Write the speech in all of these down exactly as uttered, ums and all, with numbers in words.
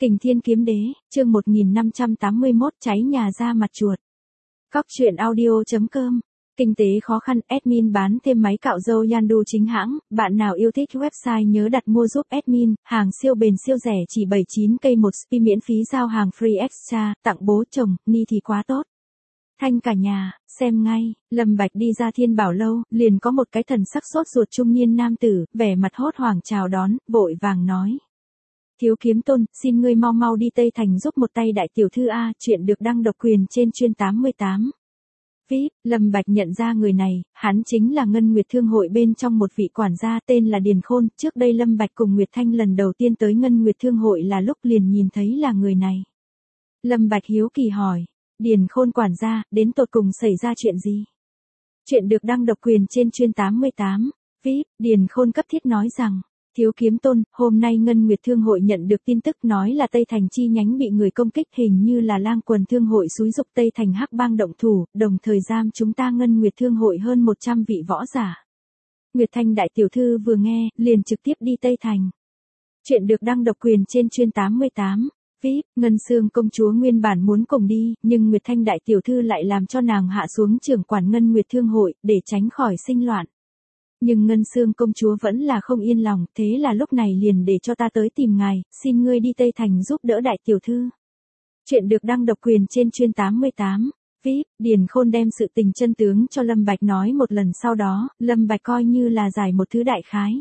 Kình Thiên Kiếm Đế, chương một nghìn năm trăm tám mươi mốt cháy nhà ra mặt chuột. Cóc truyện audio chấm com. Kinh tế khó khăn, admin bán thêm máy cạo râu Yandu chính hãng, bạn nào yêu thích website nhớ đặt mua giúp admin, hàng siêu bền siêu rẻ chỉ bảy mươi chín k một spi miễn phí giao hàng free extra, tặng bố chồng, ni thì quá tốt. Thanh cả nhà, xem ngay, Lâm Bạch đi ra Thiên Bảo Lâu, liền có một cái thần sắc sốt ruột trung niên nam tử, vẻ mặt hốt hoảng chào đón, vội vàng nói. Thiếu Kiếm Tôn, xin ngươi mau mau đi Tây Thành giúp một tay đại tiểu thư A, chuyện được đăng độc quyền trên chuyên tám mươi tám. vê i pê, Lâm Bạch nhận ra người này, hắn chính là Ngân Nguyệt Thương hội bên trong một vị quản gia tên là Điền Khôn, trước đây Lâm Bạch cùng Nguyệt Thanh lần đầu tiên tới Ngân Nguyệt Thương hội là lúc liền nhìn thấy là người này. Lâm Bạch hiếu kỳ hỏi, Điền Khôn quản gia, đến tột cùng xảy ra chuyện gì? Chuyện được đăng độc quyền trên chuyên tám mươi tám, vê i pê, Điền Khôn cấp thiết nói rằng, Thiếu Kiếm Tôn, hôm nay Ngân Nguyệt Thương hội nhận được tin tức nói là Tây Thành chi nhánh bị người công kích, hình như là Lang Quần Thương hội xúi giục Tây Thành hắc bang động thủ, đồng thời giam chúng ta Ngân Nguyệt Thương hội hơn một trăm vị võ giả. Nguyệt Thanh đại tiểu thư vừa nghe, liền trực tiếp đi Tây Thành. Chuyện được đăng độc quyền trên chuyên tám mươi tám, vê i pê, Ngân Xương công chúa nguyên bản muốn cùng đi, nhưng Nguyệt Thanh đại tiểu thư lại làm cho nàng hạ xuống trưởng quản Ngân Nguyệt Thương hội, để tránh khỏi sinh loạn. Nhưng Ngân Xương công chúa vẫn là không yên lòng, thế là lúc này liền để cho ta tới tìm ngài, xin ngươi đi Tây Thành giúp đỡ đại tiểu thư. Chuyện được đăng độc quyền trên chuyên tám mươi tám, vê i pê, Điền Khôn đem sự tình chân tướng cho Lâm Bạch nói một lần, sau đó, Lâm Bạch coi như là giải một thứ đại khái.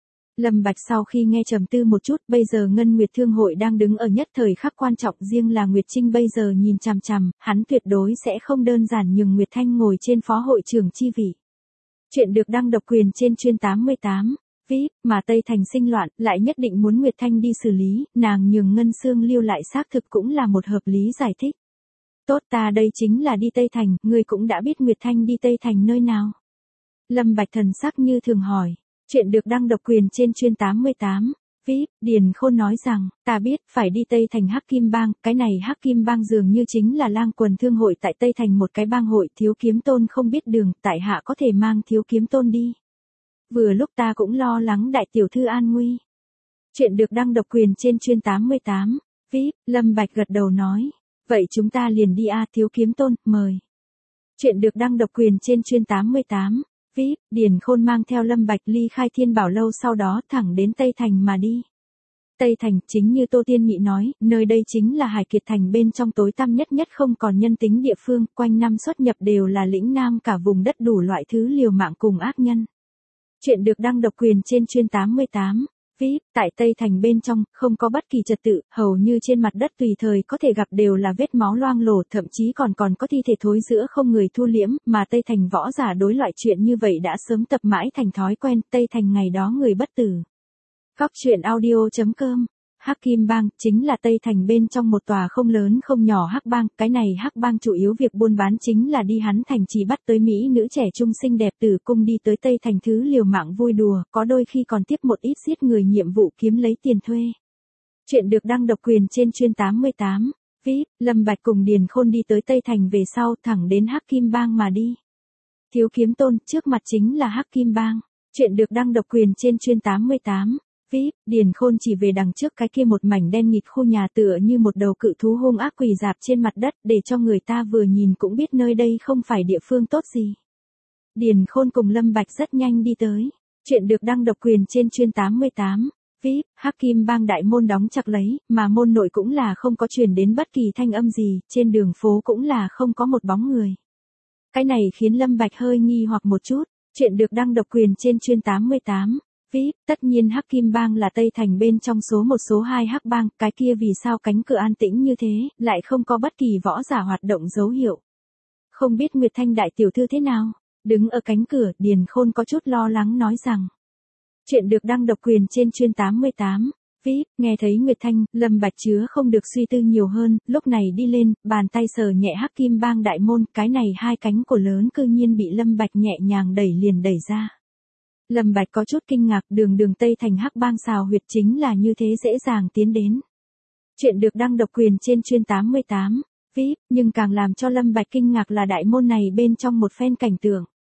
Lâm Bạch sau khi nghe trầm tư một chút, bây giờ Ngân Nguyệt Thương hội đang đứng ở nhất thời khắc quan trọng, riêng là Nguyệt Trinh bây giờ nhìn chằm chằm, hắn tuyệt đối sẽ không đơn giản nhường Nguyệt Thanh ngồi trên phó hội trưởng chi vị. Chuyện được đăng độc quyền trên chuyên tám mươi tám, vê i pê, mà Tây Thành sinh loạn, lại nhất định muốn Nguyệt Thanh đi xử lý, nàng nhường Ngân Xương lưu lại xác thực cũng là một hợp lý giải thích. Tốt, ta đây chính là đi Tây Thành, ngươi cũng đã biết Nguyệt Thanh đi Tây Thành nơi nào? Lâm Bạch thần sắc như thường hỏi. Chuyện được đăng độc quyền trên chuyên tám mươi tám, vê i pê, Điền Khôn nói rằng, ta biết, phải đi Tây Thành Hắc Kim Bang, cái này Hắc Kim Bang dường như chính là Lang Quần Thương hội tại Tây Thành một cái bang hội, Thiếu Kiếm Tôn không biết đường, tại hạ có thể mang Thiếu Kiếm Tôn đi. Vừa lúc ta cũng lo lắng đại tiểu thư an nguy. Chuyện được đăng độc quyền trên chuyên tám mươi tám, vê i pê, Lâm Bạch gật đầu nói, vậy chúng ta liền đi a, Thiếu Kiếm Tôn, mời. Chuyện được đăng độc quyền trên chuyên tám mươi tám, vê i pê, Điền Khôn mang theo Lâm Bạch ly khai Thiên Bảo Lâu, sau đó thẳng đến Tây Thành mà đi. Tây Thành, chính như Tô Tiên Nghị nói, nơi đây chính là Hải Kiệt Thành bên trong tối tăm nhất nhất không còn nhân tính địa phương, quanh năm xuất nhập đều là lĩnh nam cả vùng đất đủ loại thứ liều mạng cùng ác nhân. Chuyện được đăng độc quyền trên chuyên tám mươi tám, vê i pê, tại Tây Thành bên trong, không có bất kỳ trật tự, hầu như trên mặt đất tùy thời có thể gặp đều là vết máu loang lổ, thậm chí còn còn có thi thể thối rữa không người thu liễm, mà Tây Thành võ giả đối loại chuyện như vậy đã sớm tập mãi thành thói quen, Tây Thành ngày đó người bất tử. Cóc truyện audio chấm com. Hắc Kim Bang chính là Tây Thành bên trong một tòa không lớn không nhỏ hắc bang, cái này hắc bang chủ yếu việc buôn bán chính là đi hắn thành trì bắt tới mỹ nữ trẻ trung xinh đẹp từ cung đi tới Tây Thành thứ liều mạng vui đùa, có đôi khi còn tiếp một ít giết người nhiệm vụ kiếm lấy tiền thuê. Chuyện được đăng độc quyền trên chuyên tám mươi tám, vê i pê, Lâm Bạch cùng Điền Khôn đi tới Tây Thành về sau thẳng đến Hắc Kim Bang mà đi. Thiếu Kiếm Tôn, trước mặt chính là Hắc Kim Bang. Chuyện được đăng độc quyền trên chuyên tám mươi tám. vê i pê, Điền Khôn chỉ về đằng trước cái kia một mảnh đen nghịt khu nhà tựa như một đầu cự thú hung ác quỳ rạp trên mặt đất, để cho người ta vừa nhìn cũng biết nơi đây không phải địa phương tốt gì. Điền Khôn cùng Lâm Bạch rất nhanh đi tới. Chuyện được đăng độc quyền trên chuyên tám mươi tám, vê i pê, Hắc Kim Bang đại môn đóng chặt lấy, mà môn nội cũng là không có truyền đến bất kỳ thanh âm gì, trên đường phố cũng là không có một bóng người. Cái này khiến Lâm Bạch hơi nghi hoặc một chút. Chuyện được đăng độc quyền trên chuyên tám mươi tám. vê i pê, tất nhiên Hắc Kim Bang là Tây Thành bên trong số một số hai hắc bang, cái kia vì sao cánh cửa an tĩnh như thế, lại không có bất kỳ võ giả hoạt động dấu hiệu. Không biết Nguyệt Thanh đại tiểu thư thế nào? Đứng ở cánh cửa, Điền Khôn có chút lo lắng nói rằng. Chuyện được đăng độc quyền trên chuyên tám mươi tám, vê i pê, nghe thấy Nguyệt Thanh, Lâm Bạch chứa không được suy tư nhiều hơn, lúc này đi lên, bàn tay sờ nhẹ Hắc Kim Bang đại môn, cái này hai cánh cửa lớn cư nhiên bị Lâm Bạch nhẹ nhàng đẩy liền đẩy ra. Lâm Bạch có chút kinh ngạc, đường đường Tây Thành hắc bang xào huyệt chính là như thế dễ dàng tiến đến. Chuyện được đăng độc quyền trên chuyên tám mươi tám, vê i pê, nhưng càng làm cho Lâm Bạch kinh ngạc là đại môn này bên trong một phen cảnh tượng.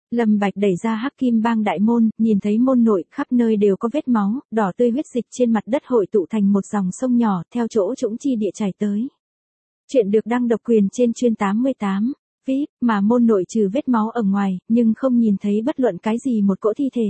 Lâm Bạch đẩy ra Hắc Kim Bang đại môn, nhìn thấy môn nội khắp nơi đều có vết máu, đỏ tươi huyết dịch trên mặt đất hội tụ thành một dòng sông nhỏ, theo chỗ trũng chi địa chảy tới. Chuyện được đăng độc quyền trên chuyên tám mươi tám. vê i pê, mà môn nội trừ vết máu ở ngoài, nhưng không nhìn thấy bất luận cái gì một cỗ thi thể.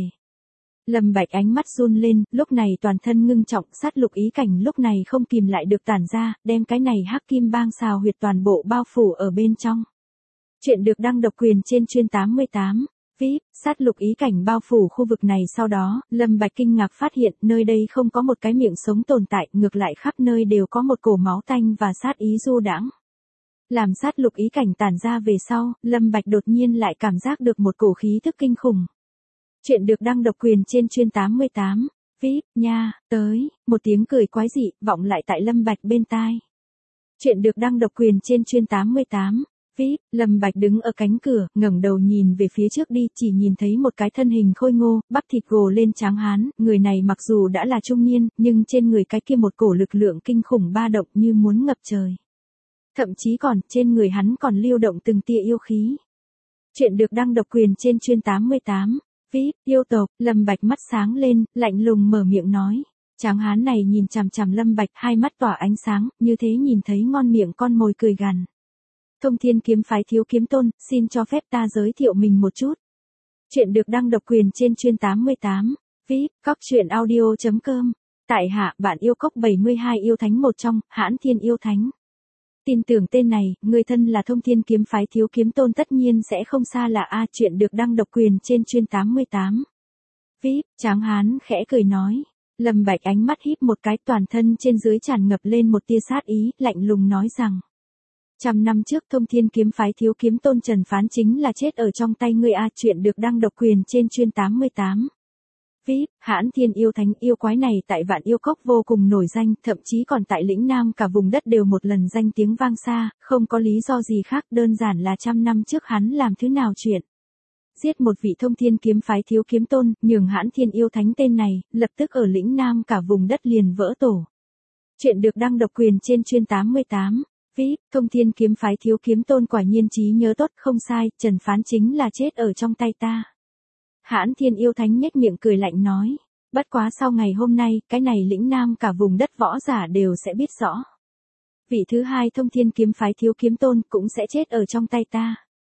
Lâm Bạch ánh mắt run lên, lúc này toàn thân ngưng trọng, sát lục ý cảnh lúc này không kìm lại được tản ra, đem cái này Hắc Kim Bang xào huyệt toàn bộ bao phủ ở bên trong. Chuyện được đăng độc quyền trên chuyên tám mươi tám. vê i pê, sát lục ý cảnh bao phủ khu vực này sau đó, Lâm Bạch kinh ngạc phát hiện nơi đây không có một cái miệng sống tồn tại, ngược lại khắp nơi đều có một cổ máu tanh và sát ý du đãng. Làm sát lục ý cảnh tản ra về sau, Lâm Bạch đột nhiên lại cảm giác được một cổ khí thức kinh khủng. Chuyện được đăng độc quyền trên chuyên tám mươi tám. vê i pê, nha, tới, một tiếng cười quái dị, vọng lại tại Lâm Bạch bên tai. Chuyện được đăng độc quyền trên chuyên tám mươi tám. vê i pê, Lâm Bạch đứng ở cánh cửa, ngẩng đầu nhìn về phía trước đi, chỉ nhìn thấy một cái thân hình khôi ngô, bắp thịt gồ lên tráng hán, người này mặc dù đã là trung niên, nhưng trên người cái kia một cổ lực lượng kinh khủng ba động như muốn ngập trời. Thậm chí còn, trên người hắn còn lưu động từng tia yêu khí. Chuyện được đăng độc quyền trên chuyên tám mươi tám. vê i pê, yêu tộc, Lâm Bạch mắt sáng lên, lạnh lùng mở miệng nói. Tráng hán này nhìn chằm chằm Lâm Bạch, hai mắt tỏa ánh sáng, như thế nhìn thấy ngon miệng con mồi cười gằn. Thông Thiên kiếm phái Thiếu Kiếm Tôn, xin cho phép ta giới thiệu mình một chút. Chuyện được đăng độc quyền trên chuyên tám mươi tám. vê i pê, cóc truyện audio chấm com. Tại hạ, bạn yêu cốc bảy mươi hai yêu thánh một trong, Hãn Thiên yêu thánh. Tin tưởng tên này, người thân là Thông Thiên kiếm phái Thiếu Kiếm Tôn tất nhiên sẽ không xa lạ a. Chuyện được đăng độc quyền trên chuyên tám mươi tám. vê i pê, tráng hán khẽ cười nói. Lâm Bạch ánh mắt híp một cái, toàn thân trên dưới tràn ngập lên một tia sát ý, lạnh lùng nói rằng. Trăm năm trước Thông Thiên kiếm phái Thiếu Kiếm Tôn Trần Phán chính là chết ở trong tay ngươi a. Chuyện được đăng độc quyền trên chuyên tám mươi tám. vê i pê, Hãn Thiên yêu thánh, yêu quái này tại Vạn Yêu Cốc vô cùng nổi danh, thậm chí còn tại lĩnh Nam cả vùng đất đều một lần danh tiếng vang xa, không có lý do gì khác, đơn giản là trăm năm trước hắn làm thứ nào chuyện. Giết một vị Thông Thiên kiếm phái Thiếu Kiếm Tôn, nhường Hãn Thiên yêu thánh tên này, lập tức ở lĩnh Nam cả vùng đất liền vỡ tổ. Chuyện được đăng độc quyền trên chuyên tám mươi tám. vê i pê, Thông Thiên kiếm phái Thiếu Kiếm Tôn quả nhiên trí nhớ tốt, không sai, Trần Phán chính là chết ở trong tay ta. Hãn Thiên yêu thánh nhếch miệng cười lạnh nói. Bất quá sau ngày hôm nay, cái này lĩnh Nam cả vùng đất võ giả đều sẽ biết rõ. Vị thứ hai Thông Thiên kiếm phái Thiếu Kiếm Tôn cũng sẽ chết ở trong tay ta.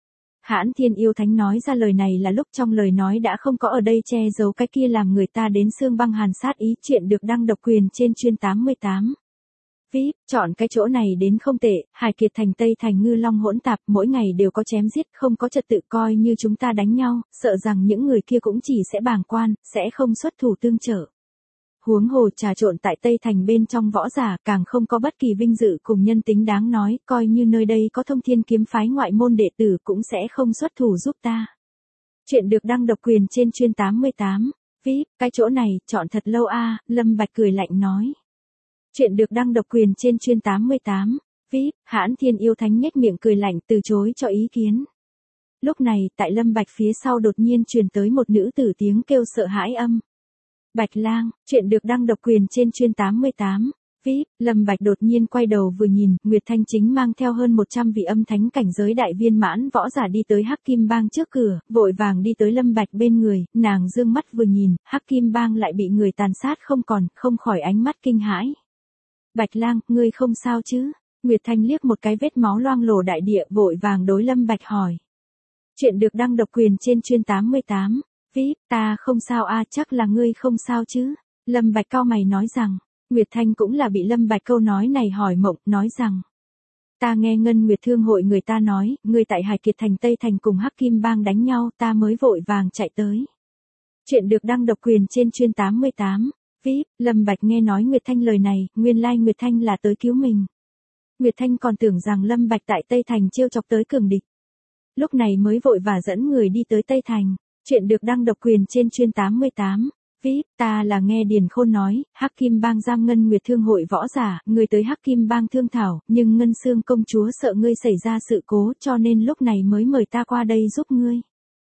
Hãn Thiên yêu thánh nói ra lời này là lúc trong lời nói đã không có ở đây che giấu cái kia làm người ta đến xương băng hàn sát ý. Chuyện được đăng độc quyền trên chuyên tám mươi tám. vê i pê, chọn cái chỗ này đến không tệ, Hải Kiệt thành Tây thành ngư long hỗn tạp, mỗi ngày đều có chém giết, không có trật tự, coi như chúng ta đánh nhau, sợ rằng những người kia cũng chỉ sẽ bàng quan, sẽ không xuất thủ tương trợ. Huống hồ trà trộn tại Tây thành bên trong võ giả, càng không có bất kỳ vinh dự cùng nhân tính đáng nói, coi như nơi đây có Thông Thiên kiếm phái ngoại môn đệ tử cũng sẽ không xuất thủ giúp ta. Chuyện được đăng độc quyền trên chuyên tám mươi tám. vê i pê, cái chỗ này, chọn thật lâu a. Lâm Bạch cười lạnh nói. Chuyện được đăng độc quyền trên chuyên tám mươi tám. vê i pê, Hãn Thiên yêu thánh nhếch miệng cười lạnh từ chối cho ý kiến. Lúc này, tại Lâm Bạch phía sau đột nhiên truyền tới một nữ tử tiếng kêu sợ hãi âm. Bạch Lang, chuyện được đăng độc quyền trên chuyên tám mươi tám. vê i pê, Lâm Bạch đột nhiên quay đầu vừa nhìn, Nguyệt Thanh chính mang theo hơn một trăm vị âm thánh cảnh giới đại viên mãn võ giả đi tới Hắc Kim Bang trước cửa, vội vàng đi tới Lâm Bạch bên người, nàng dương mắt vừa nhìn, Hắc Kim Bang lại bị người tàn sát không còn, không khỏi ánh mắt kinh hãi. Bạch Lang, ngươi không sao chứ? Nguyệt Thanh liếc một cái vết máu loang lổ đại địa, vội vàng đối Lâm Bạch hỏi. Chuyện được đăng độc quyền trên chuyên tám mươi tám. vê i pê, ta không sao a. Chắc là ngươi không sao chứ? Lâm Bạch cau mày nói rằng. Nguyệt Thanh cũng là bị Lâm Bạch câu nói này hỏi mộng, nói rằng. Ta nghe Ngân Nguyệt Thương hội người ta nói, ngươi tại Hải Kiệt thành Tây thành cùng Hắc Kim Bang đánh nhau, ta mới vội vàng chạy tới. Chuyện được đăng độc quyền trên chuyên tám mươi tám. vê i pê, Lâm Bạch nghe nói Nguyệt Thanh lời này, nguyên lai Nguyệt Thanh là tới cứu mình. Nguyệt Thanh còn tưởng rằng Lâm Bạch tại Tây thành trêu chọc tới cường địch. Lúc này mới vội và dẫn người đi tới Tây thành. Chuyện được đăng độc quyền trên chuyên tám mươi tám. vê i pê, ta là nghe Điền Khôn nói, Hắc Kim Bang giam Ngân Nguyệt Thương hội võ giả, người tới Hắc Kim Bang thương thảo, nhưng Ngân Xương công chúa sợ ngươi xảy ra sự cố, cho nên lúc này mới mời ta qua đây giúp ngươi.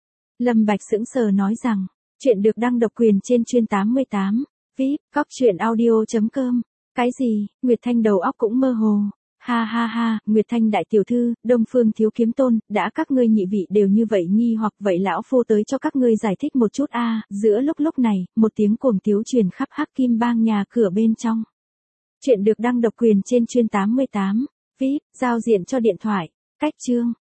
Lâm Bạch sững sờ nói rằng. Chuyện được đăng độc quyền trên chuyên tám mươi tám. vê i pê, cóc truyện audio chấm com. Cái gì? Nguyệt Thanh đầu óc cũng mơ hồ. Ha ha ha, Nguyệt Thanh đại tiểu thư, Đông Phương thiếu kiếm tôn, đã các ngươi nhị vị đều như vậy nghi hoặc vậy lão phu tới cho các ngươi giải thích một chút a. Giữa lúc lúc này, một tiếng cuồng tiếu truyền khắp Hắc Kim Bang nhà cửa bên trong. Chuyện được đăng độc quyền trên chuyên tám mươi tám, vê i pê, giao diện cho điện thoại, cách chương.